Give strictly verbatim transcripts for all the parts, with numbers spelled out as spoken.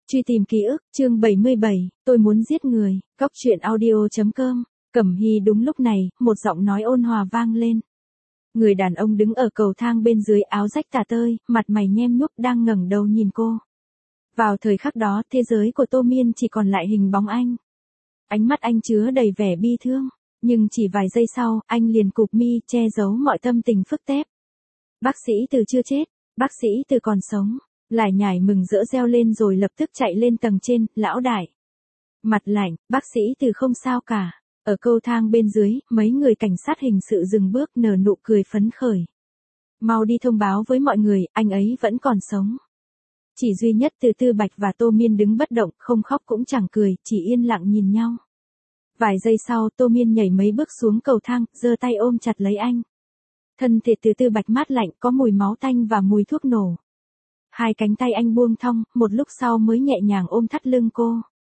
Truy tìm ký ức, chương bảy mươi bảy, tôi muốn giết người, góc truyện audio.com, Cẩm Hy đúng lúc này, một giọng nói ôn hòa vang lên. Người đàn ông đứng ở cầu thang bên dưới áo rách tả tơi, mặt mày nhem nhuốc đang ngẩng đầu nhìn cô. Vào thời khắc đó, thế giới của Tô Miên chỉ còn lại hình bóng anh. Ánh mắt anh chứa đầy vẻ bi thương, nhưng chỉ vài giây sau, anh liền cụp mi, che giấu mọi tâm tình phức tép. Bác sĩ Từ chưa chết, bác sĩ Từ còn sống. Lải nhải mừng rỡ reo lên rồi lập tức chạy lên tầng trên, lão đại. Mặt lạnh, bác sĩ Từ không sao cả. Ở cầu thang bên dưới, mấy người cảnh sát hình sự dừng bước nở nụ cười phấn khởi. Mau đi thông báo với mọi người, anh ấy vẫn còn sống. Chỉ duy nhất Từ Tư Bạch và Tô Miên đứng bất động, không khóc cũng chẳng cười, chỉ yên lặng nhìn nhau. Vài giây sau, Tô Miên nhảy mấy bước xuống cầu thang, giơ tay ôm chặt lấy anh. Thân thể Từ Tư Bạch mát lạnh, có mùi máu tanh và mùi thuốc nổ. Hai cánh tay anh buông thong, một lúc sau mới nhẹ nhàng ôm thắt lưng cô.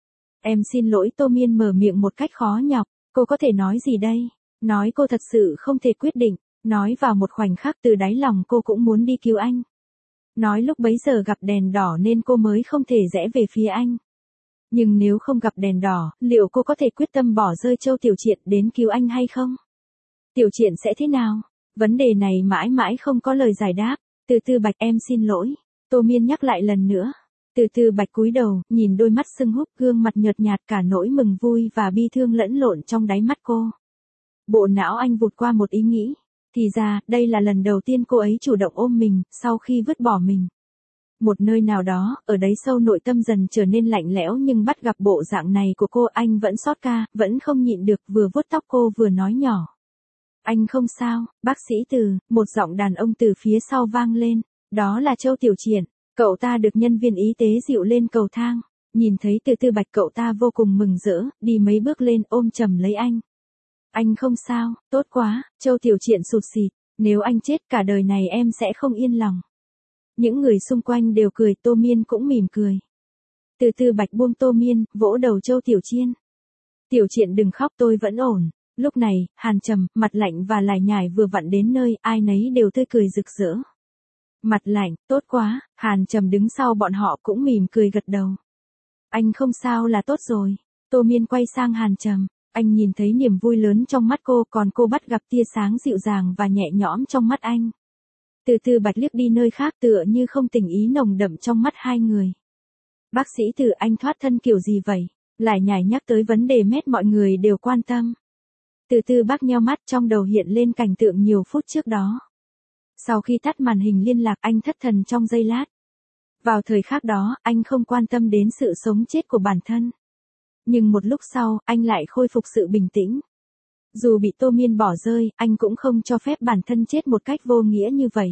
Em xin lỗi, Tô Miên mở miệng một cách khó nhọc, cô có thể nói gì đây? Nói cô thật sự không thể quyết định, nói vào một khoảnh khắc từ đáy lòng cô cũng muốn đi cứu anh. Nói lúc bấy giờ gặp đèn đỏ nên cô mới không thể rẽ về phía anh. Nhưng nếu không gặp đèn đỏ, liệu cô có thể quyết tâm bỏ rơi Châu Tiểu Triện đến cứu anh hay không? Tiểu Triện sẽ thế nào? Vấn đề này mãi mãi không có lời giải đáp. Từ Tư Bạch, em xin lỗi. Tô Miên nhắc lại lần nữa. Từ Tư Bạch cúi đầu, nhìn đôi mắt sưng húp, gương mặt nhợt nhạt, cả nỗi mừng vui và bi thương lẫn lộn trong đáy mắt cô. Bộ não anh vụt qua một ý nghĩ. Thì ra, đây là lần đầu tiên cô ấy chủ động ôm mình, sau khi vứt bỏ mình. Một nơi nào đó, ở đáy sâu nội tâm dần trở nên lạnh lẽo, nhưng bắt gặp bộ dạng này của cô, anh vẫn xót ca, vẫn không nhịn được, vừa vuốt tóc cô vừa nói nhỏ. Anh không sao, bác sĩ Từ, một giọng đàn ông từ phía sau vang lên. Đó là Châu Tiểu Triện, cậu ta được nhân viên y tế dịu lên cầu thang, nhìn thấy Từ Tư Bạch cậu ta vô cùng mừng rỡ, đi mấy bước lên ôm chầm lấy anh. Anh không sao, tốt quá, Châu Tiểu Triện sụt sịt, nếu anh chết cả đời này em sẽ không yên lòng. Những người xung quanh đều cười, Tô Miên cũng mỉm cười. Từ Tư Bạch buông Tô Miên, vỗ đầu Châu Tiểu Triện. Tiểu Triện đừng khóc, tôi vẫn ổn. Lúc này, Hàn Trầm, mặt lạnh và lải nhải vừa vặn đến nơi, ai nấy đều tươi cười rực rỡ. Mặt lạnh, tốt quá, Hàn Trầm đứng sau bọn họ cũng mỉm cười gật đầu. Anh không sao là tốt rồi. Tô Miên quay sang Hàn Trầm, anh nhìn thấy niềm vui lớn trong mắt cô, còn cô bắt gặp tia sáng dịu dàng và nhẹ nhõm trong mắt anh. Từ Từ Bạch liếc đi nơi khác tựa như không tình ý nồng đậm trong mắt hai người. Bác sĩ Từ, anh thoát thân kiểu gì vậy? Lại nhải nhắc tới vấn đề mét mọi người đều quan tâm. Từ Từ Bác nheo mắt, trong đầu hiện lên cảnh tượng nhiều phút trước đó. Sau khi tắt màn hình liên lạc, anh thất thần trong giây lát. Vào thời khắc đó, anh không quan tâm đến sự sống chết của bản thân. Nhưng một lúc sau, anh lại khôi phục sự bình tĩnh. Dù bị Tô Miên bỏ rơi, anh cũng không cho phép bản thân chết một cách vô nghĩa như vậy.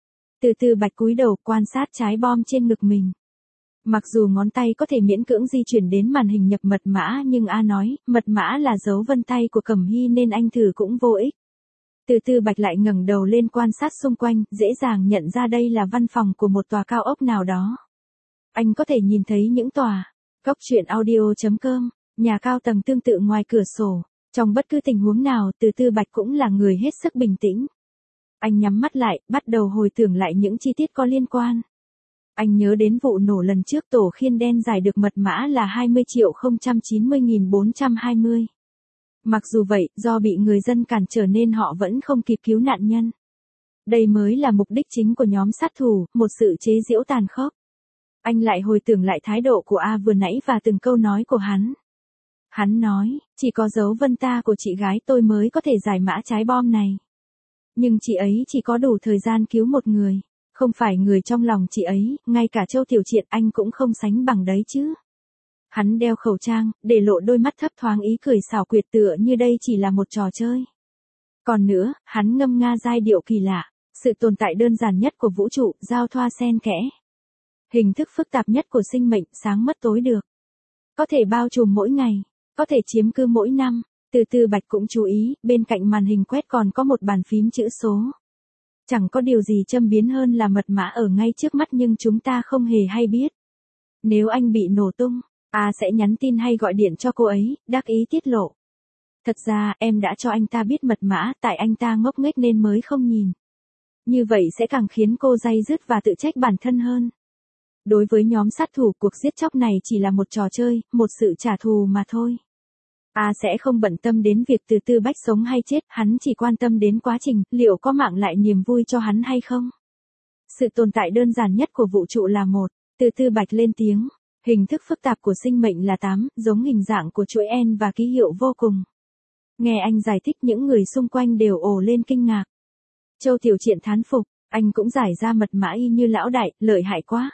Từ Từ Bạch cúi đầu quan sát trái bom trên ngực mình. Mặc dù ngón tay có thể miễn cưỡng di chuyển đến màn hình nhập mật mã, nhưng A nói, mật mã là dấu vân tay của Cẩm Hy nên anh thử cũng vô ích. Từ Từ Bạch lại ngẩng đầu lên quan sát xung quanh, dễ dàng nhận ra đây là văn phòng của một tòa cao ốc nào đó. Anh có thể nhìn thấy những tòa. Góc truyện audio.com, nhà cao tầng tương tự ngoài cửa sổ. Trong bất cứ tình huống nào, Từ Tư Bạch cũng là người hết sức bình tĩnh. Anh nhắm mắt lại, bắt đầu hồi tưởng lại những chi tiết có liên quan. Anh nhớ đến vụ nổ lần trước, tổ khiên đen giải được mật mã là hai mươi triệu không trăm chín mươi nghìn bốn trăm hai mươi. Mặc dù vậy, do bị người dân cản trở nên họ vẫn không kịp cứu nạn nhân. Đây mới là mục đích chính của nhóm sát thủ, một sự chế giễu tàn khốc. Anh lại hồi tưởng lại thái độ của A vừa nãy và từng câu nói của hắn. Hắn nói, chỉ có dấu vân ta của chị gái tôi mới có thể giải mã trái bom này. Nhưng chị ấy chỉ có đủ thời gian cứu một người, không phải người trong lòng chị ấy, ngay cả Châu Tiểu Triện anh cũng không sánh bằng đấy chứ. Hắn đeo khẩu trang, để lộ đôi mắt thấp thoáng ý cười xảo quyệt tựa như đây chỉ là một trò chơi. Còn nữa, hắn ngâm nga giai điệu kỳ lạ, sự tồn tại đơn giản nhất của vũ trụ, giao thoa xen kẽ. Hình thức phức tạp nhất của sinh mệnh, sáng mất tối được. Có thể bao trùm mỗi ngày, có thể chiếm cư mỗi năm. Từ Từ Bạch cũng chú ý, bên cạnh màn hình quét còn có một bàn phím chữ số. Chẳng có điều gì châm biếm hơn là mật mã ở ngay trước mắt nhưng chúng ta không hề hay biết. Nếu anh bị nổ tung, A sẽ nhắn tin hay gọi điện cho cô ấy, đắc ý tiết lộ. Thật ra, em đã cho anh ta biết mật mã, tại anh ta ngốc nghếch nên mới không nhìn. Như vậy sẽ càng khiến cô day dứt và tự trách bản thân hơn. Đối với nhóm sát thủ, cuộc giết chóc này chỉ là một trò chơi, một sự trả thù mà thôi. A sẽ không bận tâm đến việc Từ Tư Bách sống hay chết, hắn chỉ quan tâm đến quá trình, liệu có mang lại niềm vui cho hắn hay không. Sự tồn tại đơn giản nhất của vũ trụ là một. Từ Tư Bạch lên tiếng. Hình thức phức tạp của sinh mệnh là tám, giống hình dạng của chuỗi N và ký hiệu vô cùng. Nghe anh giải thích, những người xung quanh đều ồ lên kinh ngạc. Châu Tiểu Triện thán phục, anh cũng giải ra mật mã y như lão đại, lợi hại quá.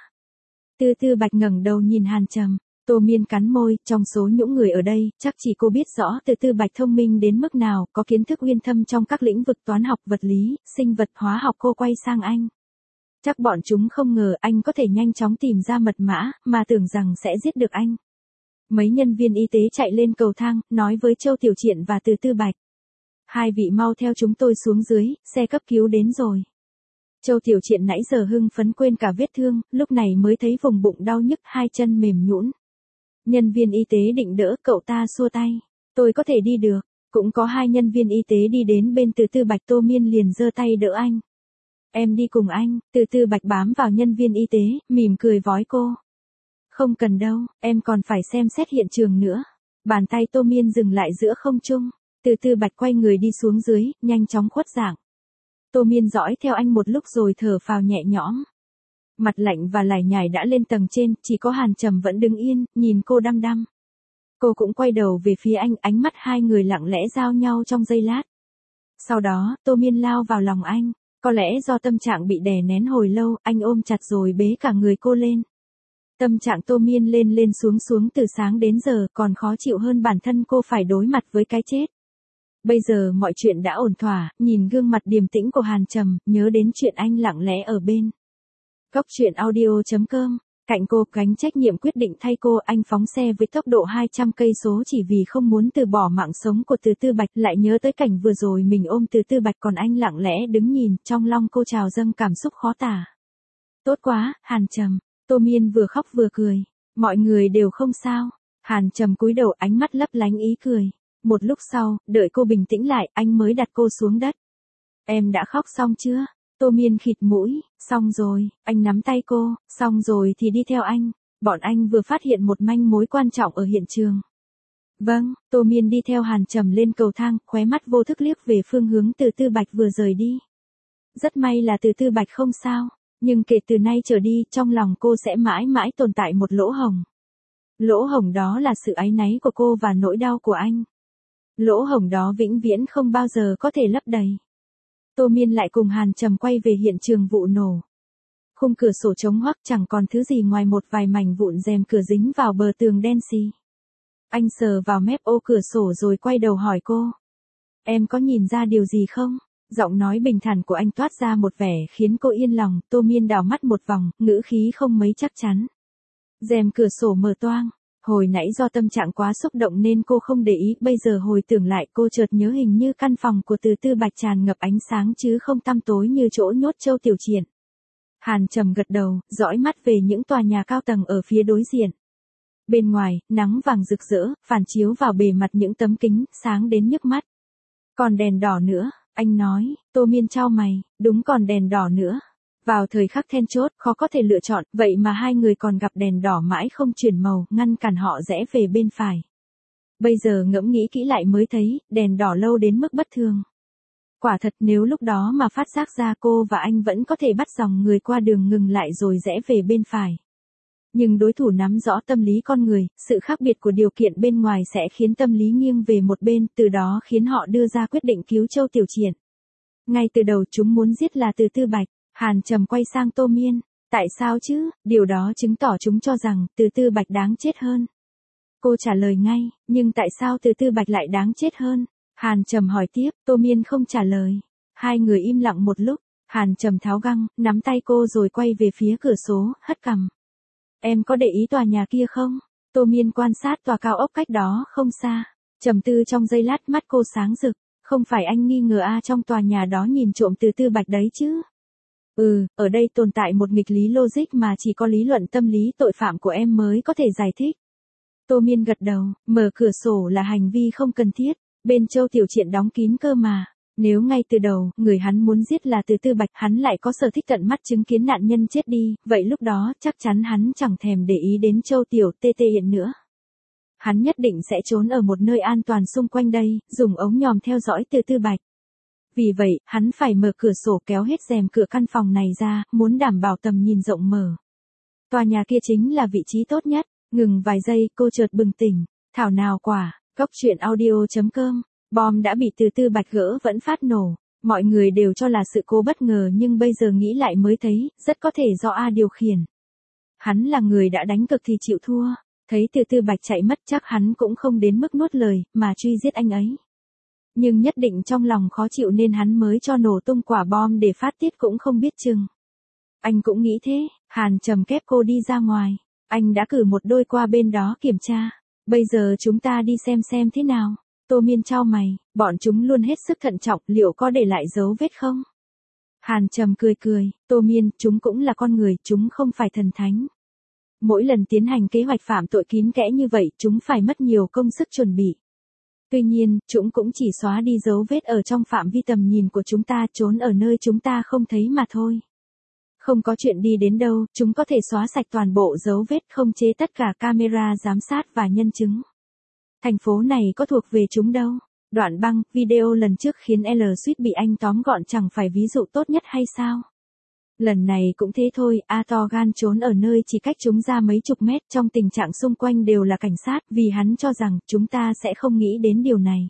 Từ Tư Bạch ngẩng đầu nhìn Hàn Trầm. Tô Miên cắn môi, trong số những người ở đây, chắc chỉ cô biết rõ Từ Tư Bạch thông minh đến mức nào, có kiến thức uyên thâm trong các lĩnh vực toán học, vật lý, sinh vật, hóa học. Cô quay sang anh. Chắc bọn chúng không ngờ anh có thể nhanh chóng tìm ra mật mã, mà tưởng rằng sẽ giết được anh. Mấy nhân viên y tế chạy lên cầu thang, nói với Châu Tiểu Triện và Từ Tư Bạch. Hai vị mau theo chúng tôi xuống dưới, xe cấp cứu đến rồi. Châu Tiểu Triện nãy giờ hưng phấn quên cả vết thương, lúc này mới thấy vùng bụng đau nhức, hai chân mềm nhũn. Nhân viên y tế định đỡ, cậu ta xua tay. Tôi có thể đi được. Cũng có hai nhân viên y tế đi đến bên Từ Tư Bạch. Tô Miên liền giơ tay đỡ anh. Em đi cùng anh. Từ Tư Bạch bám vào nhân viên y tế, mỉm cười vói cô. Không cần đâu, em còn phải xem xét hiện trường nữa. Bàn tay Tô Miên dừng lại giữa không trung. Từ Tư Bạch quay người đi xuống dưới, nhanh chóng khuất dạng. Tô Miên dõi theo anh một lúc rồi thở phào nhẹ nhõm. Mặt lạnh và lải nhải đã lên tầng trên, chỉ có Hàn Trầm vẫn đứng yên, nhìn cô đăm đăm. Cô cũng quay đầu về phía anh, ánh mắt hai người lặng lẽ giao nhau trong giây lát. Sau đó, Tô Miên lao vào lòng anh, có lẽ do tâm trạng bị đè nén hồi lâu, anh ôm chặt rồi bế cả người cô lên. Tâm trạng Tô Miên lên lên xuống xuống từ sáng đến giờ, còn khó chịu hơn bản thân cô phải đối mặt với cái chết. Bây giờ mọi chuyện đã ổn thỏa, nhìn gương mặt điềm tĩnh của Hàn Trầm, nhớ đến chuyện anh lặng lẽ ở bên. Góc truyện audio chấm com, cạnh cô gánh trách nhiệm quyết định thay cô, anh phóng xe với tốc độ hai trăm cây số chỉ vì không muốn từ bỏ mạng sống của Từ Tư Bạch, lại nhớ tới cảnh vừa rồi mình ôm Từ Tư Bạch còn anh lặng lẽ đứng nhìn, trong lòng cô trào dâng cảm xúc khó tả. Tốt quá, Hàn Trầm. Tô Miên vừa khóc vừa cười. Mọi người đều không sao. Hàn Trầm cúi đầu, ánh mắt lấp lánh ý cười. Một lúc sau, đợi cô bình tĩnh lại, anh mới đặt cô xuống đất. Em đã khóc xong chưa? Tô Miên khịt mũi. Xong rồi. Anh nắm tay cô. Xong rồi thì đi theo anh. Bọn anh vừa phát hiện một manh mối quan trọng ở hiện trường. Vâng. Tô Miên đi theo Hàn Trầm lên cầu thang, khóe mắt vô thức liếc về phương hướng Từ Tư Bạch vừa rời đi. Rất may là Từ Tư Bạch không sao. Nhưng kể từ nay trở đi, trong lòng cô sẽ mãi mãi tồn tại một lỗ hổng. Lỗ hổng đó là sự áy náy của cô và nỗi đau của anh. Lỗ hổng đó vĩnh viễn không bao giờ có thể lấp đầy. Tô Miên lại cùng Hàn Trầm quay về hiện trường vụ nổ. Khung cửa sổ trống hoắc, chẳng còn thứ gì ngoài một vài mảnh vụn rèm cửa dính vào bờ tường đen xì. Anh sờ vào mép ô cửa sổ rồi quay đầu hỏi cô. Em có nhìn ra điều gì không? Giọng nói bình thản của anh toát ra một vẻ khiến cô yên lòng. Tô Miên đảo mắt một vòng, ngữ khí không mấy chắc chắn. Rèm cửa sổ mở toang. Hồi nãy do tâm trạng quá xúc động nên cô không để ý, bây giờ hồi tưởng lại cô chợt nhớ hình như căn phòng của Từ Tư Bạch tràn ngập ánh sáng chứ không tăm tối như chỗ nhốt Châu Tiểu Triện. Hàn Trầm gật đầu, dõi mắt về những tòa nhà cao tầng ở phía đối diện. Bên ngoài, nắng vàng rực rỡ, phản chiếu vào bề mặt những tấm kính, sáng đến nhức mắt. Còn đèn đỏ nữa, anh nói. Tô Miên chau mày, đúng, còn đèn đỏ nữa. Vào thời khắc then chốt, khó có thể lựa chọn, vậy mà hai người còn gặp đèn đỏ mãi không chuyển màu, ngăn cản họ rẽ về bên phải. Bây giờ ngẫm nghĩ kỹ lại mới thấy, đèn đỏ lâu đến mức bất thường. Quả thật, nếu lúc đó mà phát giác ra, cô và anh vẫn có thể bắt dòng người qua đường ngừng lại rồi rẽ về bên phải. Nhưng đối thủ nắm rõ tâm lý con người, sự khác biệt của điều kiện bên ngoài sẽ khiến tâm lý nghiêng về một bên, từ đó khiến họ đưa ra quyết định cứu Châu Tiểu Triện. Ngay từ đầu chúng muốn giết là Từ Tư Bạch. Hàn Trầm quay sang Tô Miên. Tại sao chứ? Điều đó chứng tỏ chúng cho rằng Từ Tư Bạch đáng chết hơn. Cô trả lời ngay, nhưng tại sao Từ Tư Bạch lại đáng chết hơn? Hàn Trầm hỏi tiếp. Tô Miên không trả lời. Hai người im lặng một lúc. Hàn Trầm tháo găng, nắm tay cô rồi quay về phía cửa sổ, hất cằm. Em có để ý tòa nhà kia không? Tô Miên quan sát tòa cao ốc cách đó không xa. Trầm tư trong giây lát, mắt cô sáng rực. Không phải anh nghi ngờ a trong tòa nhà đó nhìn trộm Từ Tư Bạch đấy chứ? Ừ, ở đây tồn tại một nghịch lý logic mà chỉ có lý luận tâm lý tội phạm của em mới có thể giải thích. Tô Miên gật đầu, mở cửa sổ là hành vi không cần thiết, bên Châu Tiểu Triện đóng kín cơ mà. Nếu ngay từ đầu, người hắn muốn giết là Từ Tư Bạch, hắn lại có sở thích tận mắt chứng kiến nạn nhân chết đi, vậy lúc đó, chắc chắn hắn chẳng thèm để ý đến Châu Tiểu Tê Tê Hiện nữa. Hắn nhất định sẽ trốn ở một nơi an toàn xung quanh đây, dùng ống nhòm theo dõi Từ Tư Bạch. Vì vậy, hắn phải mở cửa sổ kéo hết rèm cửa căn phòng này ra, muốn đảm bảo tầm nhìn rộng mở. Tòa nhà kia chính là vị trí tốt nhất. Ngừng vài giây, cô chợt bừng tỉnh. Thảo nào quả, góc truyện audio chấm com. Bom đã bị Từ Tư Bạch gỡ vẫn phát nổ. Mọi người đều cho là sự cố bất ngờ nhưng bây giờ nghĩ lại mới thấy, rất có thể do A điều khiển. Hắn là người đã đánh cực thì chịu thua. Thấy Từ Tư Bạch chạy mất chắc hắn cũng không đến mức nuốt lời, mà truy giết anh ấy. Nhưng nhất định trong lòng khó chịu nên hắn mới cho nổ tung quả bom để phát tiết cũng không biết chừng. Anh cũng nghĩ thế, Hàn Trầm kép cô đi ra ngoài. Anh đã cử một đôi qua bên đó kiểm tra. Bây giờ chúng ta đi xem xem thế nào. Tô Miên chau mày, bọn chúng luôn hết sức thận trọng, liệu có để lại dấu vết không? Hàn Trầm cười cười, Tô Miên, chúng cũng là con người, chúng không phải thần thánh. Mỗi lần tiến hành kế hoạch phạm tội kín kẽ như vậy, chúng phải mất nhiều công sức chuẩn bị. Tuy nhiên, chúng cũng chỉ xóa đi dấu vết ở trong phạm vi tầm nhìn của chúng ta, trốn ở nơi chúng ta không thấy mà thôi. Không có chuyện đi đến đâu, chúng có thể xóa sạch toàn bộ dấu vết, không chế tất cả camera giám sát và nhân chứng. Thành phố này có thuộc về chúng đâu. Đoạn băng, video lần trước khiến L suýt bị anh tóm gọn chẳng phải ví dụ tốt nhất hay sao? Lần này cũng thế thôi, A to gan trốn ở nơi chỉ cách chúng ra mấy chục mét trong tình trạng xung quanh đều là cảnh sát vì hắn cho rằng chúng ta sẽ không nghĩ đến điều này.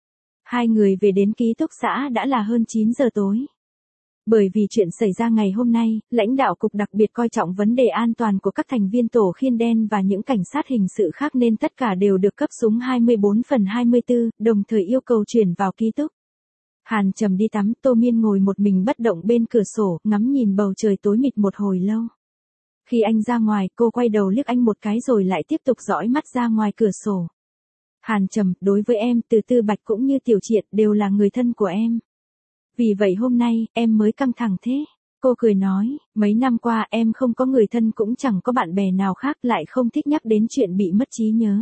Hai người về đến ký túc xá đã là hơn chín giờ tối. Bởi vì chuyện xảy ra ngày hôm nay, lãnh đạo cục đặc biệt coi trọng vấn đề an toàn của các thành viên tổ khiên đen và những cảnh sát hình sự khác nên tất cả đều được cấp súng hai mươi bốn phần hai mươi tư, đồng thời yêu cầu chuyển vào ký túc. Hàn Trầm đi tắm, Tô Miên ngồi một mình bất động bên cửa sổ, ngắm nhìn bầu trời tối mịt một hồi lâu. Khi anh ra ngoài, cô quay đầu liếc anh một cái rồi lại tiếp tục dõi mắt ra ngoài cửa sổ. Hàn Trầm, đối với em, Từ Tư Bạch cũng như Tiểu Triệt đều là người thân của em. Vì vậy hôm nay, em mới căng thẳng thế. Cô cười nói, mấy năm qua em không có người thân cũng chẳng có bạn bè nào khác, lại không thích nhắc đến chuyện bị mất trí nhớ.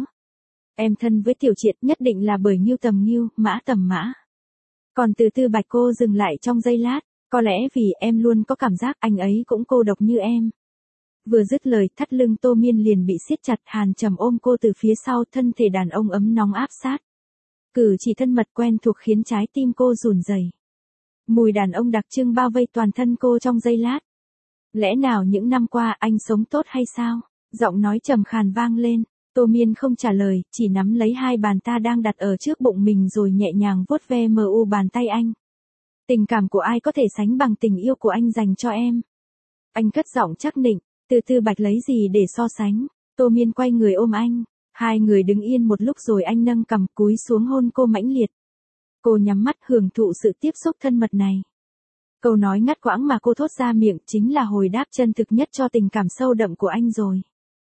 Em thân với Tiểu Triệt nhất định là bởi Ngưu tầm Ngưu, Mã tầm Mã. Còn Từ Tư Bạch, cô dừng lại trong giây lát, có lẽ vì em luôn có cảm giác anh ấy cũng cô độc như em. Vừa dứt lời, thắt lưng Tô Miên liền bị siết chặt, Hàn Trầm ôm cô từ phía sau, thân thể đàn ông ấm nóng áp sát. Cử chỉ thân mật quen thuộc khiến trái tim cô run rẩy. Mùi đàn ông đặc trưng bao vây toàn thân cô trong giây lát. Lẽ nào những năm qua anh sống tốt hay sao? Giọng nói trầm khàn vang lên. Tô Miên không trả lời, chỉ nắm lấy hai bàn ta đang đặt ở trước bụng mình rồi nhẹ nhàng vuốt ve mờ u bàn tay anh. Tình cảm của ai có thể sánh bằng tình yêu của anh dành cho em? Anh cất giọng chắc nịch, Từ Tư Bạch lấy gì để so sánh? Tô Miên quay người ôm anh. Hai người đứng yên một lúc rồi anh nâng cằm cúi xuống hôn cô mãnh liệt. Cô nhắm mắt hưởng thụ sự tiếp xúc thân mật này. Câu nói ngắt quãng mà cô thốt ra miệng chính là hồi đáp chân thực nhất cho tình cảm sâu đậm của anh rồi.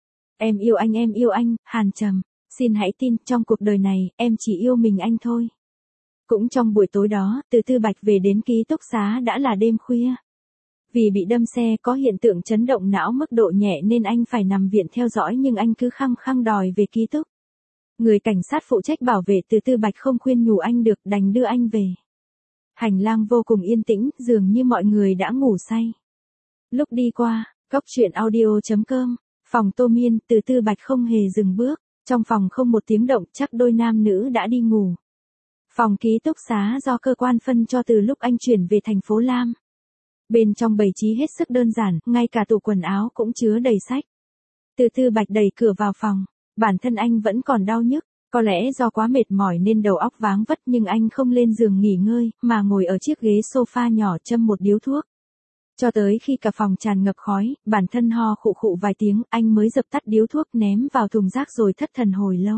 Em yêu anh, em yêu anh, Hàn Trầm. Xin hãy tin, trong cuộc đời này, em chỉ yêu mình anh thôi. Cũng trong buổi tối đó, Từ Tư Bạch về đến ký túc xá đã là đêm khuya. Vì bị đâm xe có hiện tượng chấn động não mức độ nhẹ nên anh phải nằm viện theo dõi nhưng anh cứ khăng khăng đòi về ký túc. Người cảnh sát phụ trách bảo vệ Từ Tư Bạch không khuyên nhủ anh được, đành đưa anh về. Hành lang vô cùng yên tĩnh, dường như mọi người đã ngủ say. Lúc đi qua, góc truyện audio chấm com, phòng Tô Miên, Từ Tư Bạch không hề dừng bước, trong phòng không một tiếng động, chắc đôi nam nữ đã đi ngủ. Phòng ký túc xá do cơ quan phân cho từ lúc anh chuyển về thành phố Lam. Bên trong bày trí hết sức đơn giản, ngay cả tủ quần áo cũng chứa đầy sách. Từ Tư Bạch đẩy cửa vào phòng, bản thân anh vẫn còn đau nhức, có lẽ do quá mệt mỏi nên đầu óc váng vất nhưng anh không lên giường nghỉ ngơi, mà ngồi ở chiếc ghế sofa nhỏ châm một điếu thuốc. Cho tới khi cả phòng tràn ngập khói, bản thân ho khụ khụ vài tiếng, anh mới dập tắt điếu thuốc ném vào thùng rác rồi thất thần hồi lâu.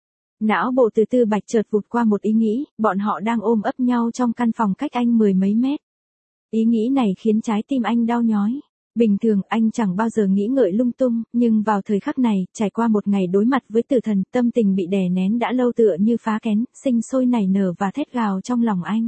Não bộ Từ Tư Bạch chợt vụt qua một ý nghĩ, bọn họ đang ôm ấp nhau trong căn phòng cách anh mười mấy mét. Ý nghĩ này khiến trái tim anh đau nhói. Bình thường anh chẳng bao giờ nghĩ ngợi lung tung, nhưng vào thời khắc này, trải qua một ngày đối mặt với tử thần, tâm tình bị đè nén đã lâu tựa như phá kén, sinh sôi nảy nở và thét gào trong lòng anh.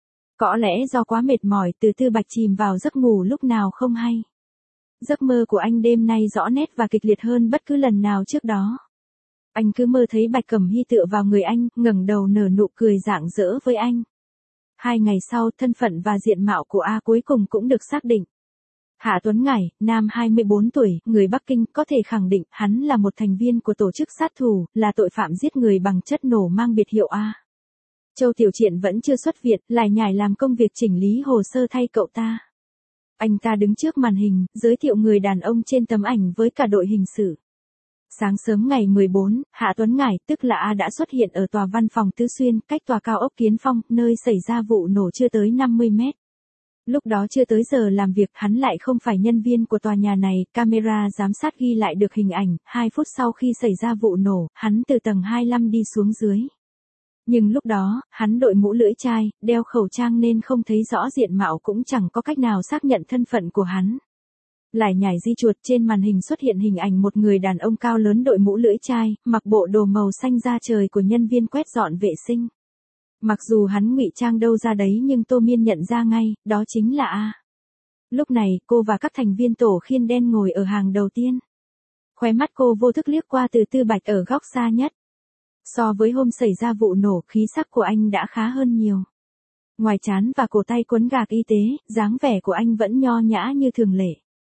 Có lẽ do quá mệt mỏi, Từ Tư Bạch chìm vào giấc ngủ lúc nào không hay. Giấc mơ của anh đêm nay rõ nét và kịch liệt hơn bất cứ lần nào trước đó. Anh cứ mơ thấy Bạch Cẩm Hy tựa vào người anh, ngẩng đầu nở nụ cười rạng rỡ với anh. Hai ngày sau, thân phận và diện mạo của A cuối cùng cũng được xác định. Hạ Tuấn Ngải, nam hai mươi bốn tuổi, người Bắc Kinh, có thể khẳng định hắn là một thành viên của tổ chức sát thủ, là tội phạm giết người bằng chất nổ mang biệt hiệu A. Châu Tiểu Triện vẫn chưa xuất viện, lại nhảy làm công việc chỉnh lý hồ sơ thay cậu ta. Anh ta đứng trước màn hình, giới thiệu người đàn ông trên tấm ảnh với cả đội hình sự. Sáng sớm ngày mười bốn, Hạ Tuấn Ngải, tức là A đã xuất hiện ở tòa văn phòng Tứ Xuyên, cách tòa cao ốc Kiến Phong, nơi xảy ra vụ nổ chưa tới năm mươi mét. Lúc đó chưa tới giờ làm việc, hắn lại không phải nhân viên của tòa nhà này, camera giám sát ghi lại được hình ảnh, hai phút sau khi xảy ra vụ nổ, hắn từ tầng hai mươi lăm đi xuống dưới. Nhưng lúc đó, hắn đội mũ lưỡi chai, đeo khẩu trang nên không thấy rõ diện mạo cũng chẳng có cách nào xác nhận thân phận của hắn. Lại nhảy di chuột trên màn hình xuất hiện hình ảnh một người đàn ông cao lớn đội mũ lưỡi chai, mặc bộ đồ màu xanh da trời của nhân viên quét dọn vệ sinh. Mặc dù hắn ngụy trang đâu ra đấy nhưng Tô Miên nhận ra ngay, đó chính là A. Lúc này, cô và các thành viên tổ khiên đen ngồi ở hàng đầu tiên. Khóe mắt cô vô thức liếc qua Từ Tư Bạch ở góc xa nhất. So với hôm xảy ra vụ nổ, khí sắc của anh đã khá hơn nhiều. Ngoài trán và cổ tay quấn gạc y tế, dáng vẻ của anh vẫn nho nhã như thường lệ.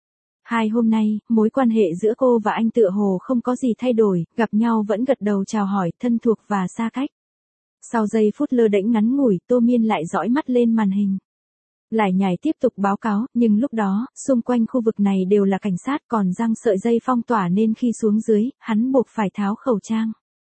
Hai hôm nay, mối quan hệ giữa cô và anh tựa hồ không có gì thay đổi, gặp nhau vẫn gật đầu chào hỏi, thân thuộc và xa cách. Sau giây phút lơ đễnh ngắn ngủi, Tô Miên lại dõi mắt lên màn hình. Lại nhảy tiếp tục báo cáo, nhưng lúc đó, xung quanh khu vực này đều là cảnh sát, còn răng sợi dây phong tỏa nên khi xuống dưới, hắn buộc phải tháo khẩu trang.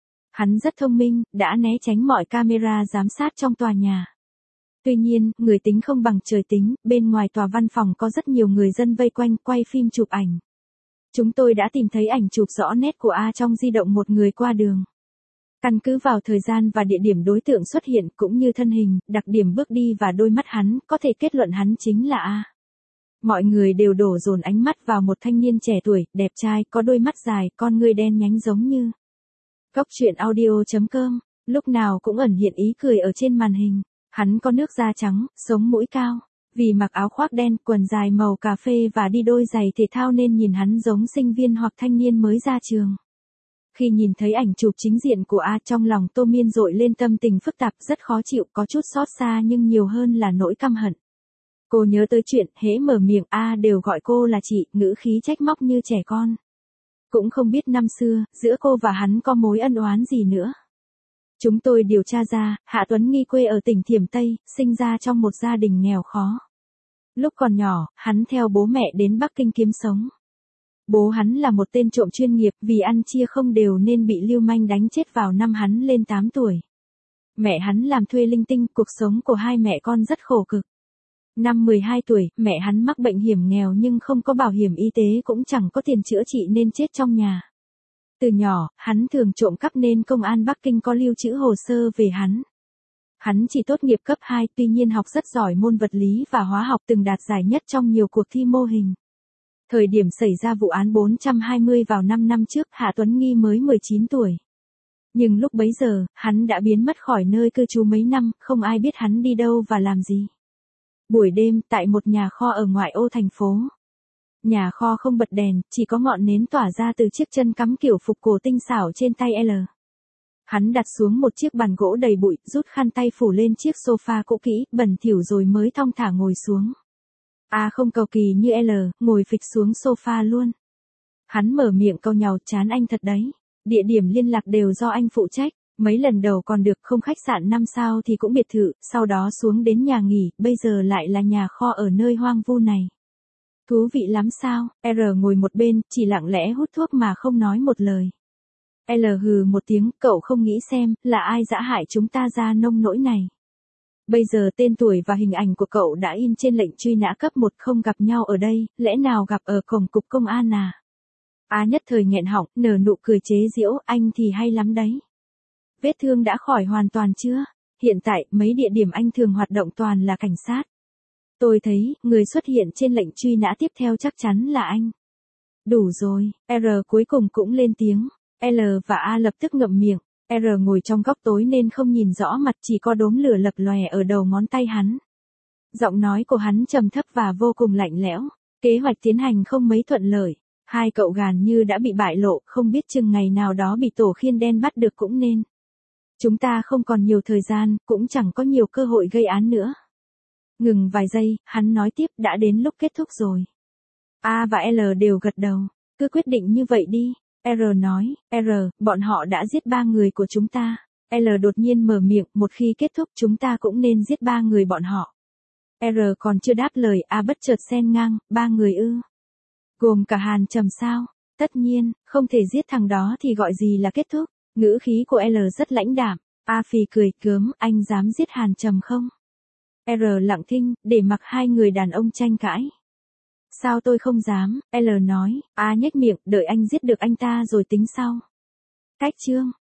Hắn rất thông minh, đã né tránh mọi camera giám sát trong tòa nhà. Tuy nhiên, người tính không bằng trời tính, bên ngoài tòa văn phòng có rất nhiều người dân vây quanh quay phim chụp ảnh. Chúng tôi đã tìm thấy ảnh chụp rõ nét của A trong di động một người qua đường. Căn cứ vào thời gian và địa điểm đối tượng xuất hiện cũng như thân hình, đặc điểm bước đi và đôi mắt hắn, có thể kết luận hắn chính là A. Mọi người đều đổ dồn ánh mắt vào một thanh niên trẻ tuổi, đẹp trai, có đôi mắt dài, con ngươi đen nhánh giống như. Góc truyện audio chấm com, lúc nào cũng ẩn hiện ý cười ở trên màn hình. Hắn có nước da trắng, sống mũi cao. Vì mặc áo khoác đen, quần dài màu cà phê và đi đôi giày thể thao nên nhìn hắn giống sinh viên hoặc thanh niên mới ra trường. Khi nhìn thấy ảnh chụp chính diện của A, trong lòng Tô Miên dội lên tâm tình phức tạp, rất khó chịu, có chút xót xa nhưng nhiều hơn là nỗi căm hận. Cô nhớ tới chuyện, hễ mở miệng A đều gọi cô là chị, ngữ khí trách móc như trẻ con. Cũng không biết năm xưa, giữa cô và hắn có mối ân oán gì nữa. Chúng tôi điều tra ra, Hạ Tuấn Nghi quê ở tỉnh Thiểm Tây, sinh ra trong một gia đình nghèo khó. Lúc còn nhỏ, hắn theo bố mẹ đến Bắc Kinh kiếm sống. Bố hắn là một tên trộm chuyên nghiệp, vì ăn chia không đều nên bị lưu manh đánh chết vào năm hắn lên tám tuổi. Mẹ hắn làm thuê linh tinh, cuộc sống của hai mẹ con rất khổ cực. Năm mười hai tuổi, mẹ hắn mắc bệnh hiểm nghèo nhưng không có bảo hiểm y tế cũng chẳng có tiền chữa trị nên chết trong nhà. Từ nhỏ, hắn thường trộm cắp nên công an Bắc Kinh có lưu trữ hồ sơ về hắn. Hắn chỉ tốt nghiệp cấp hai, tuy nhiên học rất giỏi môn vật lý và hóa học, từng đạt giải nhất trong nhiều cuộc thi mô hình. Thời điểm xảy ra vụ án bốn trăm hai mươi vào năm năm trước, Hạ Tuấn Nghi mới mười chín tuổi. Nhưng lúc bấy giờ, hắn đã biến mất khỏi nơi cư trú mấy năm, không ai biết hắn đi đâu và làm gì. Buổi đêm, tại một nhà kho ở ngoại ô thành phố. Nhà kho không bật đèn, chỉ có ngọn nến tỏa ra từ chiếc chân cắm kiểu phục cổ tinh xảo trên tay L. Hắn đặt xuống một chiếc bàn gỗ đầy bụi, rút khăn tay phủ lên chiếc sofa cũ kỹ, bẩn thỉu rồi mới thong thả ngồi xuống. A không cầu kỳ như L, ngồi phịch xuống sofa luôn. Hắn mở miệng câu nhàu, chán anh thật đấy. Địa điểm liên lạc đều do anh phụ trách. Mấy lần đầu còn được, không khách sạn năm sao thì cũng biệt thự, sau đó xuống đến nhà nghỉ, bây giờ lại là nhà kho ở nơi hoang vu này. Thú vị lắm sao? R ngồi một bên, chỉ lặng lẽ hút thuốc mà không nói một lời. L hừ một tiếng, cậu không nghĩ xem, là ai dã hại chúng ta ra nông nỗi này. Bây giờ tên tuổi và hình ảnh của cậu đã in trên lệnh truy nã cấp một, không gặp nhau ở đây, lẽ nào gặp ở cổng cục công an à? A nhất thời nghẹn họng, nở nụ cười chế giễu, anh thì hay lắm đấy. Vết thương đã khỏi hoàn toàn chưa? Hiện tại, mấy địa điểm anh thường hoạt động toàn là cảnh sát. Tôi thấy, người xuất hiện trên lệnh truy nã tiếp theo chắc chắn là anh. Đủ rồi, R cuối cùng cũng lên tiếng. L và A lập tức ngậm miệng. R ngồi trong góc tối nên không nhìn rõ mặt, chỉ có đốm lửa lập lòe ở đầu ngón tay hắn. Giọng nói của hắn trầm thấp và vô cùng lạnh lẽo. Kế hoạch tiến hành không mấy thuận lợi. Hai cậu gàn như đã bị bại lộ, không biết chừng ngày nào đó bị tổ khiên đen bắt được cũng nên. Chúng ta không còn nhiều thời gian, cũng chẳng có nhiều cơ hội gây án nữa. Ngừng vài giây, hắn nói tiếp, đã đến lúc kết thúc rồi. A và L đều gật đầu. Cứ quyết định như vậy đi. R nói, R, bọn họ đã giết ba người của chúng ta. L đột nhiên mở miệng, một khi kết thúc chúng ta cũng nên giết ba người bọn họ. R còn chưa đáp lời, A bất chợt xen ngang, ba người ư. Gồm cả Hàn Trầm sao? Tất nhiên, không thể giết thằng đó thì gọi gì là kết thúc. Ngữ khí của L rất lãnh đạm. A phì cười gớm, anh dám giết Hàn Trầm không? R lặng thinh, để mặc hai người đàn ông tranh cãi. Sao tôi không dám? L nói. A nhếch miệng, đợi anh giết được anh ta rồi tính sau. Cách chương.